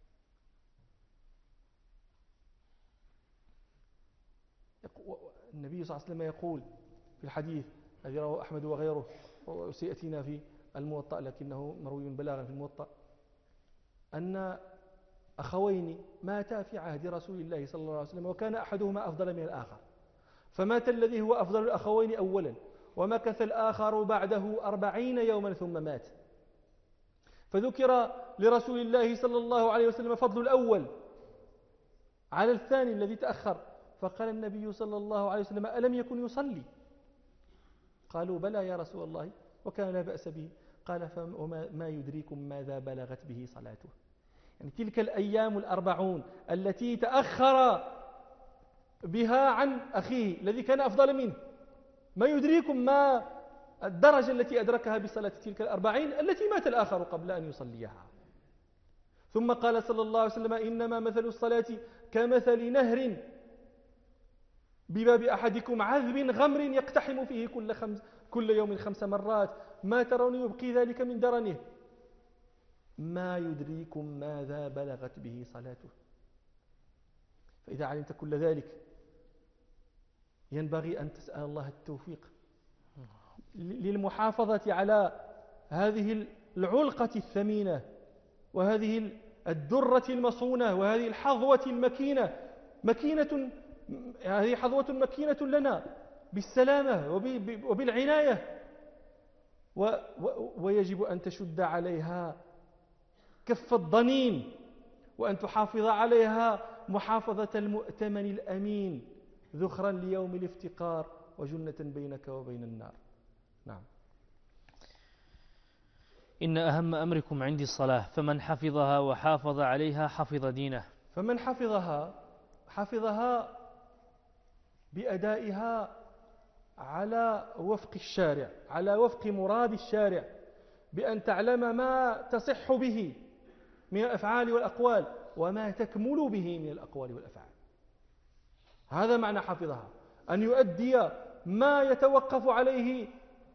النبي صلى الله عليه وسلم يقول في الحديث الذي رواه أحمد وغيره، وسيأتينا في الموطأ لكنه مروي بلاغا في الموطأ، أن أخوين ماتا في عهد رسول الله صلى الله عليه وسلم، وكان أحدهما أفضل من الآخر، فمات الذي هو أفضل الأخوين أولا، ومكث الآخر بعده 40 يوما ثم مات. فذكر لرسول الله صلى الله عليه وسلم فضل الأول على الثاني الذي تأخر، فقال النبي صلى الله عليه وسلم: ألم يكن يصلي؟ قالوا: بلى يا رسول الله، وكان لا بأس به. قال: فما يدريكم ماذا بلغت به صلاته؟ يعني تلك الأيام 40 التي تأخر بها عن أخيه الذي كان أفضل منه، ما يدريكم ما الدرجة التي أدركها بصلاة تلك 40 التي مات الآخر قبل أن يصليها. ثم قال صلى الله عليه وسلم: إنما مثل الصلاة كمثل نهر بباب أحدكم عذب غمر يقتحم فيه كل يوم 5 مرات، ما ترون يبقي ذلك من درنه، ما يدريكم ماذا بلغت به صلاته. فإذا علمت كل ذلك ينبغي أن تسأل الله التوفيق للمحافظة على هذه العلقة الثمينة وهذه الدرة المصونة وهذه الحظوة المكينة، هذه حظوة مكينة لنا بالسلامة وبالعناية، ويجب أن تشد عليها كف الضنين وأن تحافظ عليها محافظة المؤتمن الأمين، ذخرا ليوم الافتقار وجنة بينك وبين النار. نعم. إن أهم أمركم عندي الصلاة، فمن حفظها وحافظ عليها حفظ دينه. فمن حفظها بأدائها على وفق الشارع، على وفق مراد الشارع، بأن تعلم ما تصح به من الأفعال والأقوال وما تكمل به من الأقوال والأفعال. هذا معنى حفظها، أن يؤدي ما يتوقف عليه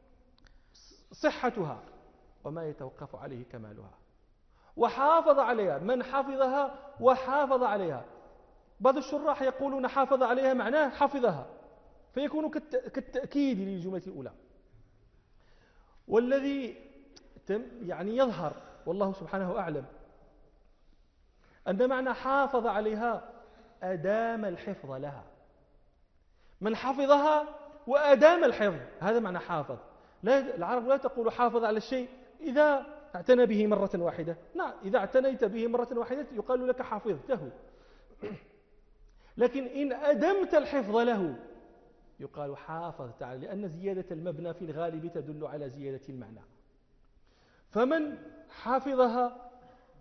صحتها وما يتوقف عليه كمالها، وحافظ عليها. من حفظها وحافظ عليها، بعض الشراح يقولون حافظ عليها معناه حفظها، فيكون كالتأكيد للجملة الأولى. والذي يعني يظهر والله سبحانه أعلم أن معنى حافظ عليها أدام الحفظ لها. من حفظها وأدام الحفظ، هذا معنى حافظ. العرب لا تقول حافظ على الشيء إذا اعتنى به مرة واحدة، نعم، إذا اعتنيت به مرة واحدة يقال لك حفظته، لكن إن أدمت الحفظ له يقال حافظت عليه، لأن زيادة المبنى في الغالب تدل على زيادة المعنى. فمن حافظها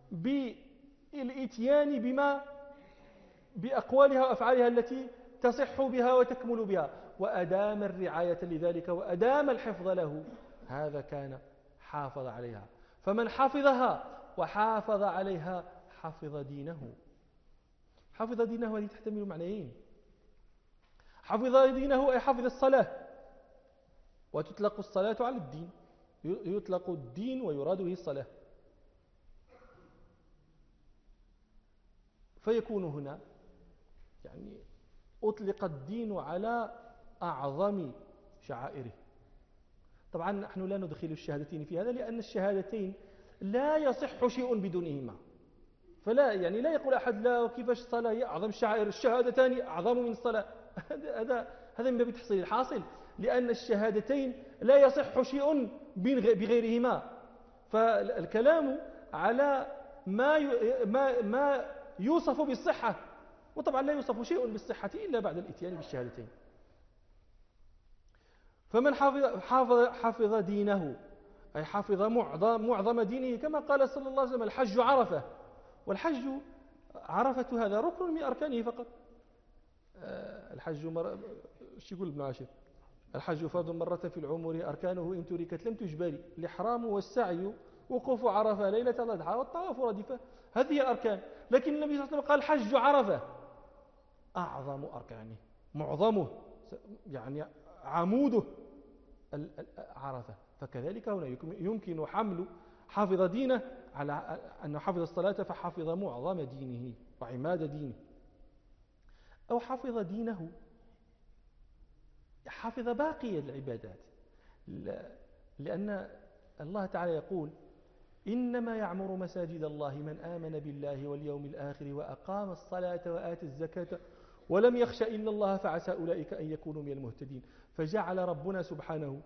بالإتيان بأقوالها وأفعالها التي تصح بها وتكمل بها، وأدام الرعاية لذلك وأدام الحفظ له، هذا كان حافظ عليها. فمن حفظها وحافظ عليها حفظ دينه. حفظ دينه هذه تحتمل معنيين: حفظ دينه أي حفظ الصلاة، وتطلق الصلاة على الدين، يطلق الدين ويراد به الصلاة، فيكون هنا يعني أطلق الدين على أعظم شعائره. طبعا نحن لا ندخل الشهادتين في هذا، لأن الشهادتين لا يصح شيء بدونهما، فلا يعني لا يقول أحد لا كيفاش الصلاة هي أعظم الشعائر، الشهادتان أعظم من الصلاة. هذا من باب تحصيل الحاصل، لأن الشهادتين لا يصح شيء بغيرهما. فالكلام على ما يوصف بالصحة، وطبعا لا يوصف شيء بالصحة إلا بعد الإتيان بالشهادتين. فمن حفظ دينه أي حفظ معظم دينه، كما قال صلى الله عليه وسلم: الحج عرفة. والحج عرفة هذا ركن من أركانه فقط. الحج شو يقول ابن عاشر؟ الحج فرض مرة في العمر، أركانه إن تركت لم تجبري، الإحرام والسعي، وقوف عرفة ليلة الأضحى، والطواف ردفة. هذه الأركان. لكن النبي صلى الله عليه وسلم قال: حج عرفة أعظم أركانه، معظمه، يعني عموده عرفة. فكذلك هنا يمكن حمل حافظ دينه على أنه حفظ الصلاة فحفظ معظم دينه وعماد دينه، أو حفظ دينه حفظ باقي العبادات، لأن الله تعالى يقول: إنما يعمر مساجد الله من آمن بالله واليوم الآخر وأقام الصلاة وآتى الزكاة ولم يخش إلا الله فعسى أولئك أن يكونوا من المهتدين. فجعل ربنا سبحانه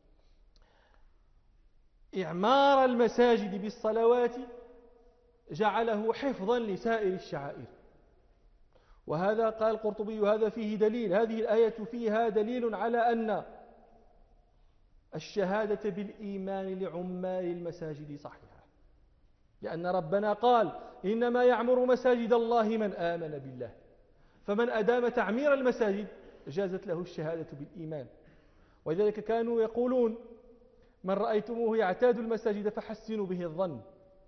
إعمار المساجد بالصلوات جعله حفظا لسائر الشعائر. وهذا قال القرطبي: هذا فيه دليل، هذه الآية فيها دليل على أن الشهادة بالإيمان لعمال المساجد صحيحة. لأن ربنا قال إنما يعمر مساجد الله من آمن بالله، فمن أدام تعمير المساجد جازت له الشهادة بالإيمان. ولذلك كانوا يقولون من رأيتموه يعتاد المساجد فحسنوا به الظن.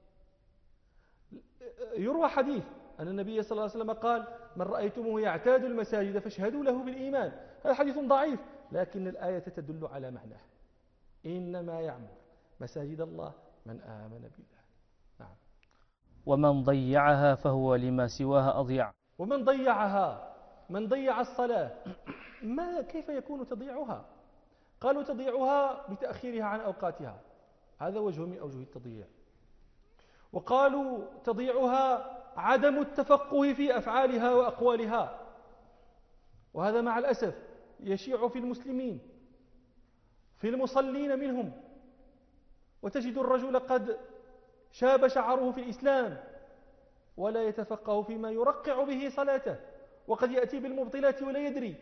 يروى حديث أن النبي صلى الله عليه وسلم قال من رأيتموه يعتاد المساجد فاشهدوا له بالإيمان. هذا حديث ضعيف، لكن الآية تدل على معناه، إنما يعمر مساجد الله من آمن بالله. نعم. ومن ضيعها فهو لما سواها أضيع. ومن ضيعها، من ضيع الصلاة، كيف يكون تضيعها؟ قالوا تضيعها بتأخيرها عن أوقاتها، هذا وجه من أوجه التضييع. وقالوا تضيعها عدم التفقه في أفعالها وأقوالها، وهذا مع الأسف يشيع في المسلمين، في المصلين منهم، وتجد الرجل قد شاب شعره في الإسلام ولا يتفقه فيما يرقع به صلاته، وقد يأتي بالمبطلات ولا يدري،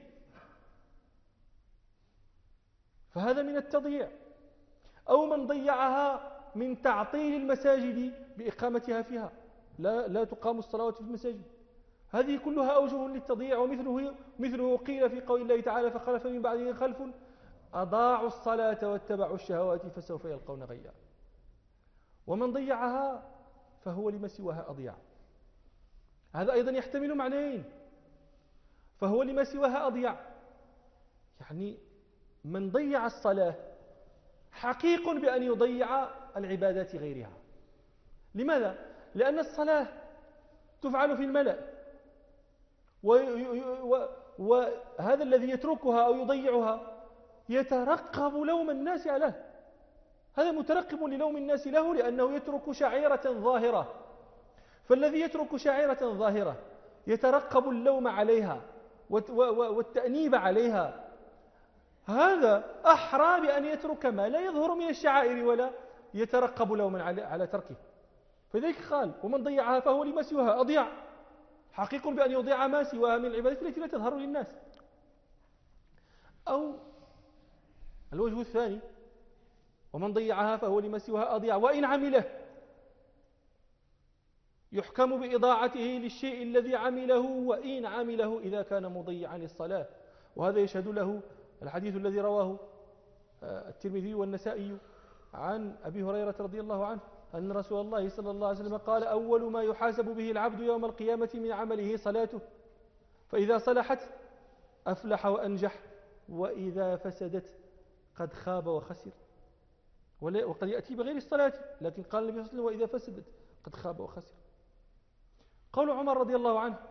فهذا من التضييع. أو من ضيعها من تعطيل المساجد بإقامتها فيها، لا تقام الصلوات في المساجد، هذه كلها أوجه للتضييع. ومثله قيل في قول الله تعالى فخلف من بعدهم خلف أضاعوا الصلاة واتبعوا الشهوات فسوف يلقون غيا. ومن ضيعها فهو لما سواها أضيع، هذا أيضا يحتمل معنيين. فهو لما سواها أضيع يعني من ضيع الصلاة حقيق بأن يضيع العبادات غيرها. لماذا؟ لأن الصلاة تفعل في الملأ، وهذا الذي يتركها أو يضيعها يترقب لوم الناس له، هذا مترقب للوم الناس له لأنه يترك شعيرة ظاهرة. فالذي يترك شعيرة ظاهرة يترقب اللوم عليها والتأنيب عليها، هذا أحرى بأن يترك ما لا يظهر من الشعائر ولا يترقب لوما على تركه. فذلك قال ومن ضيعها فهو لما سواها أضيع، حقيق بأن يضيع ما سواها من العبادات التي لا تظهر للناس. أو الوجه الثاني ومن ضيعها فهو لما سواها أضيع وإن عمله، يحكم بإضاعته للشيء الذي عمله وإن عمله إذا كان مضيعا للصلاة. وهذا يشهد له الحديث الذي رواه الترمذي والنسائي عن أبي هريرة رضي الله عنه أن رسول الله صلى الله عليه وسلم قال أول ما يحاسب به العبد يوم القيامة من عمله صلاته، فإذا صلحت أفلح وأنجح، وإذا فسدت قد خاب وخسر. وقد يأتي بغير الصلاة، لكن قال النبي صلى الله عليه وسلم وإذا فسدت قد خاب وخسر. قول عمر رضي الله عنه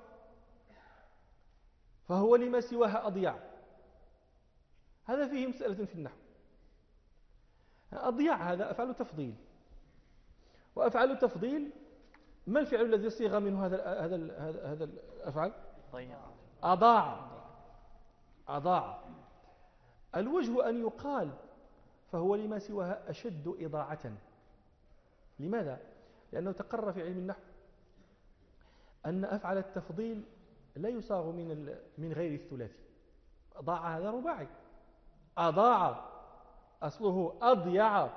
فهو لما سواها أضيع، هذا فيه مسألة في النحو. أضيع هذا أفعل تفضيل، وأفعل التفضيل ما الفعل الذي صيغ منه هذا الأفعال؟ أضاع. الوجه أن يقال فهو لما سواها أشد إضاعة. لماذا؟ لأنه تقرر في علم النحو أن أفعل التفضيل لا يصاغ من غير الثلاثي. أضاع هذا رباعي، أضاع أصله أضيع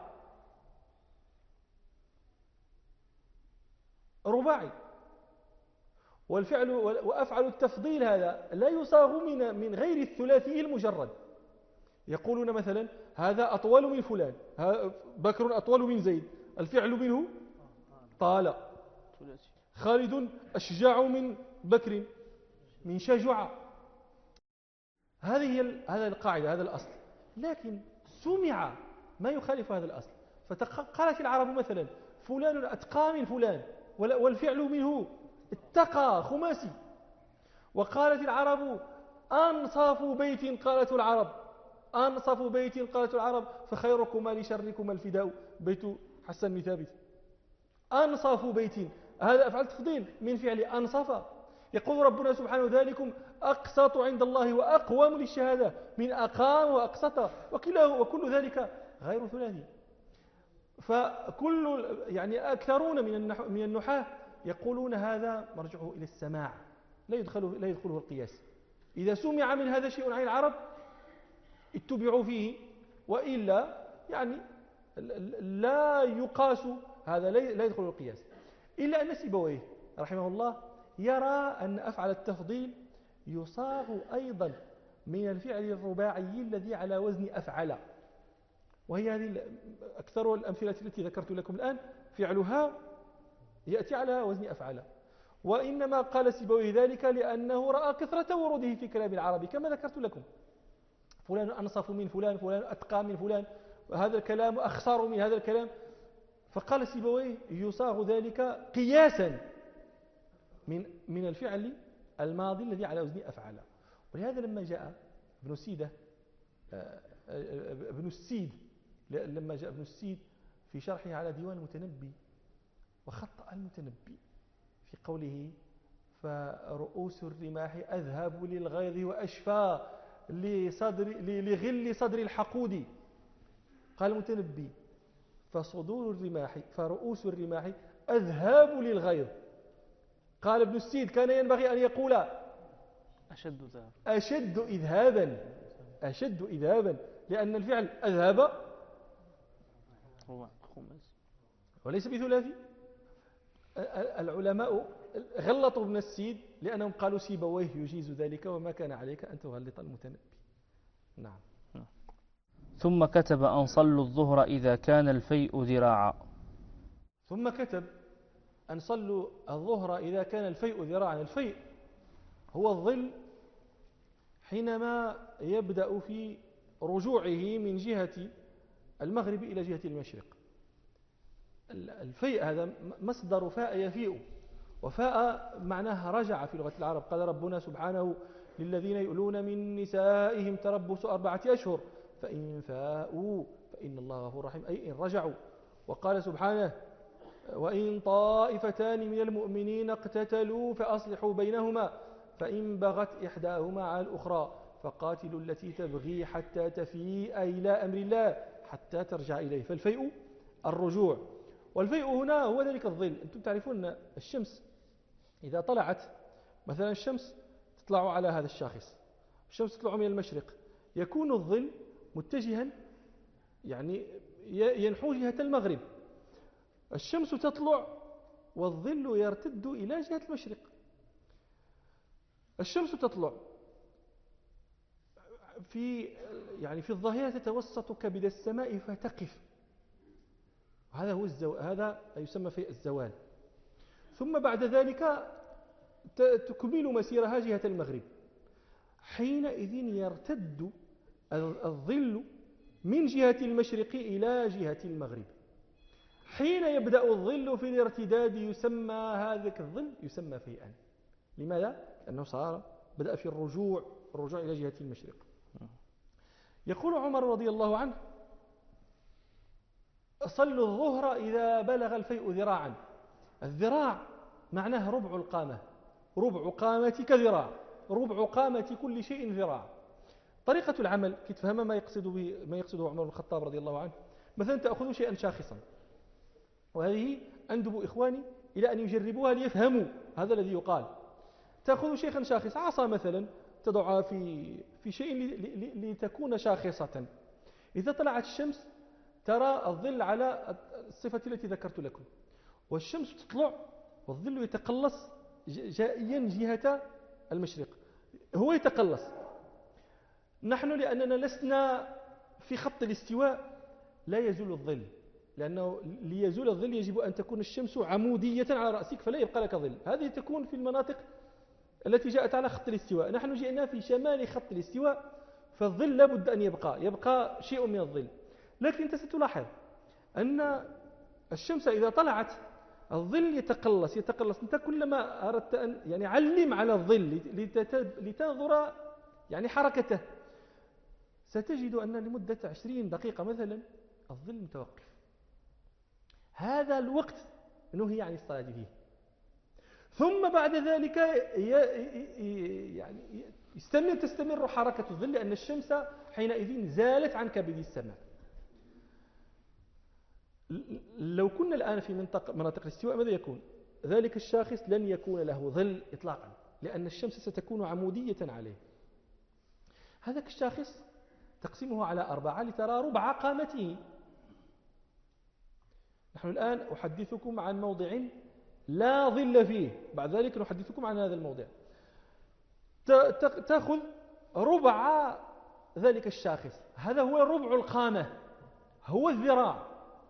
رباعي، والفعل وأفعل التفضيل هذا لا يصاغ من غير الثلاثي المجرد. يقولون مثلا هذا أطول من فلان، بكر أطول من زيد، الفعل منه طال. خالد أشجع من بكر، من شجع. هذا القاعدة، هذا الأصل، لكن سمع ما يخالف هذا الأصل. فقالت العرب مثلا فلان أتقى من فلان، والفعل منه اتقى خماسي. وقالت العرب أنصف بيت، قالت العرب أنصف بيت، قالت العرب فخيركما لشركما الفداء، بيت حسن بن ثابت. أنصف بيت، هذا أفعل تفضيل من فعل أنصف. يقول ربنا سبحانه ذلكم أقسط عند الله وأقوم للشهادة، من أقام وأقسط، وكل ذلك غير ثلاثي. فكل أكثرون من النحاة يقولون هذا مرجعه إلى السماع، لا يدخله القياس. إذا سمع من هذا شيء عن العرب اتبعوا فيه، وإلا لا يقاس، هذا لا يدخل القياس. إلا أن سيبويه رحمه الله يرى أن أفعل التفضيل يصاغ أيضا من الفعل الرباعي الذي على وزن أفعل، وهي هذه أكثر الأمثلة التي ذكرت لكم الآن فعلها يأتي على وزن أفعل. وإنما قال سيبويه ذلك لأنه رأى كثرة وروده في كلام العربي كما ذكرت لكم، فلان أنصف من فلان، فلان أتقى من فلان، وهذا الكلام أخسر من هذا الكلام. فقال سيبويه يصاغ ذلك قياسا من الفعل الماضي الذي على وزن أفعل. ولهذا لما جاء لما جاء ابن السيد في شرحه على ديوان المتنبي وخطأ المتنبي في قوله فرؤوس الرماح أذهب للغيظ وأشفى لغل صدر الحقود، قال المتنبي فرؤوس الرماح أذهب للغيظ. قال ابن السيد كان ينبغي أن يقول أشد إذهابا لأن الفعل أذهب وليس بثلاثي. العلماء غلطوا ابن السيد لأنهم قالوا سيبويه يجيز ذلك وما كان عليك أن تغلط المتنبي. نعم. ثم كتب أن صلوا الظهر إذا كان الفيء ذراعا. ثم كتب أن صلوا الظهر إذا كان الفيء ذراعا. الفيء هو الظل حينما يبدأ في رجوعه من جهة المغرب إلى جهة المشرق. الفيء هذا مصدر فاء يفيء، وفاء معناها رجع في لغة العرب. قال ربنا سبحانه للذين يؤلون من نسائهم تربص 4 أشهر فإن فاءوا فإن الله غفور رحيم، أي إن رجعوا. وقال سبحانه وإن طائفتان من المؤمنين اقتتلوا فأصلحوا بينهما فإن بغت إحداهما على الأخرى فقاتلوا التي تبغي حتى تفيء إلى أمر الله حتى ترجع إليه. فالفيء الرجوع، والفيء هنا هو ذلك الظل. أنتم تعرفون الشمس إذا طلعت مثلا، الشمس تطلع على هذا الشاخص، الشمس تطلع من المشرق، يكون الظل متجها يعني ينحو جهة المغرب. الشمس تطلع والظل يرتد إلى جهة المشرق. الشمس تطلع في الظهيرة تتوسط كبد السماء فتقف، هذا هو هذا يسمى في الزوال. ثم بعد ذلك تكمل مسيرها جهة المغرب، حينئذ يرتد الظل من جهة المشرق إلى جهة المغرب. حين يبدأ الظل في الارتداد يسمى هذا الظل يسمى فيئا. لماذا؟ لأنه بدأ في الرجوع إلى جهة المشرق. يقول عمر رضي الله عنه صلوا الظهر إذا بلغ الفيء ذراعا. الذراع معناه ربع القامة، ربع قامتك ذراع، ربع قامة كل شيء ذراع. طريقة العمل كي تفهم ما يقصده عمر بن الخطاب رضي الله عنه. مثلا تأخذ شيئا شاخصا، وهذه أندب إخواني إلى أن يجربوها ليفهموا هذا الذي يقال. تأخذ شيئا شاخصا، عصا مثلا، تضعها في شيء لتكون شاخصة. إذا طلعت الشمس ترى الظل على الصفة التي ذكرت لكم، والشمس تطلع والظل يتقلص جائيا جهة المشرق، هو يتقلص. نحن لأننا لسنا في خط الاستواء لا يزول الظل، لأنه ليزول الظل يجب أن تكون الشمس عمودية على رأسك فلا يبقى لك ظل. هذه تكون في المناطق التي جاءت على خط الاستواء. نحن جئنا في شمال خط الاستواء، فالظل لابد أن يبقى شيء من الظل. لكن أنت ستلاحظ أن الشمس إذا طلعت الظل يتقلص. أنت كلما أردت أن علم على الظل لتنظر حركته، ستجد أن لمدة 20 دقيقة مثلا الظل متوقف. هذا الوقت نهي عن الصلاة فيه. ثم بعد ذلك تستمر حركة الظل، لأن الشمس حينئذ زالت عن كبد السماء. لو كنا الآن في مناطق الاستواء ماذا يكون؟ ذلك الشاخص لن يكون له ظل إطلاقا، لأن الشمس ستكون عمودية عليه. هذاك الشاخص تقسمه على 4 لترى ربع قامته. نحن الآن أحدثكم عن موضع لا ظل فيه. بعد ذلك نحدثكم عن هذا الموضع. تأخذ ربع ذلك الشاخص، هذا هو ربع القامة، هو الذراع.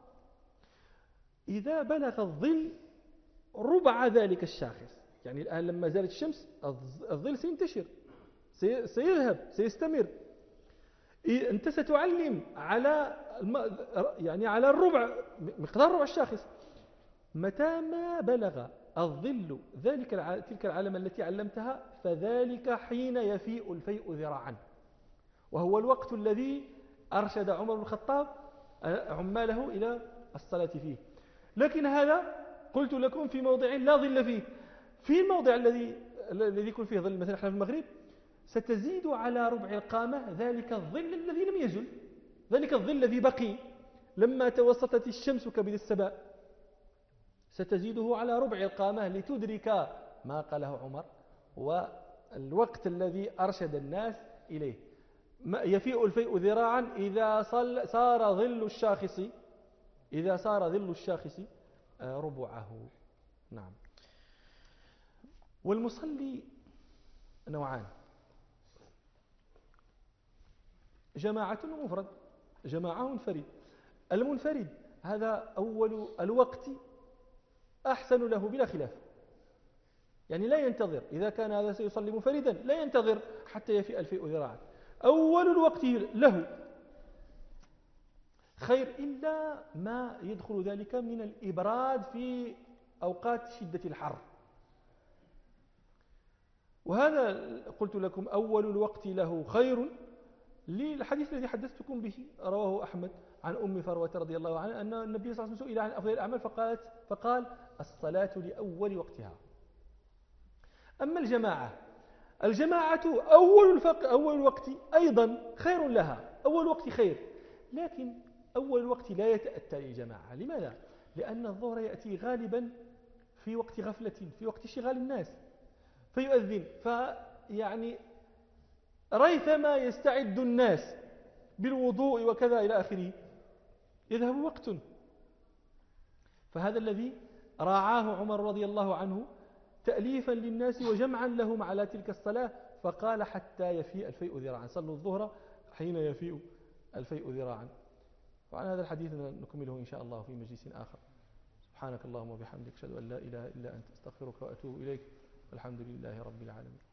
إذا بلغ الظل ربع ذلك الشاخص، يعني الآن لما زالت الشمس الظل سينتشر، سيذهب، سيستمر. أنت ستعلم على يعني على الربع، مقدار ربع الشاخص. متى ما بلغ الظل تلك العلامة التي علمتها، فذلك حين يفيء الفيء ذراعا، وهو الوقت الذي أرشد عمر بن الخطاب عماله إلى الصلاة فيه. لكن هذا قلت لكم في موضع لا ظل فيه. في الموضع الذي يكون فيه ظل، مثلا احنا في المغرب، ستزيد على ربع القامة ذلك الظل الذي لم يزل، ذلك الظل الذي بقي لما توسطت الشمس كبد السباء، ستزيده على ربع القامة لتدرك ما قاله عمر والوقت الذي أرشد الناس إليه. يفيء الفيء ذراعا إذا صار ظل الشاخص ربعه. نعم. والمصلي نوعان: جماعة ومفرد. جماعة منفرد. المنفرد هذا أول الوقت أحسن له بلا خلاف، يعني لا ينتظر. إذا كان هذا سيصلي منفردا لا ينتظر حتى يفيء الفيء ذراعا، أول الوقت له خير، إلا ما يدخل ذلك من الإبراد في أوقات شدة الحر. وهذا قلت لكم أول الوقت له خير، للحديث الذي حدثتكم به رواه أحمد عن أم فروة رضي الله عنها أن النبي صلى الله عليه وسلم سئل عن أفضل الأعمال فقال الصلاة لأول وقتها. أما الجماعة أول الوقت أيضا خير لها، أول وقت خير، لكن أول الوقت لا يتأتى للجماعة. لماذا؟ لأن الظهر يأتي غالبا في وقت غفلة، في وقت شغال الناس، فيؤذن، فيعني ريثما يستعد الناس بالوضوء وكذا إلى آخره، يذهب وقت. فهذا الذي راعاه عمر رضي الله عنه تأليفا للناس وجمعا لهم على تلك الصلاة، فقال حتى يفيء الفيء ذراعا، صلوا الظهر حين يفيء الفيء ذراعا. وعن هذا الحديث نكمله إن شاء الله في مجلس آخر. سبحانك اللهم وبحمدك، أشهد أن لا إله إلا أنت، أستغفرك وأتوب إليك، والحمد لله رب العالمين.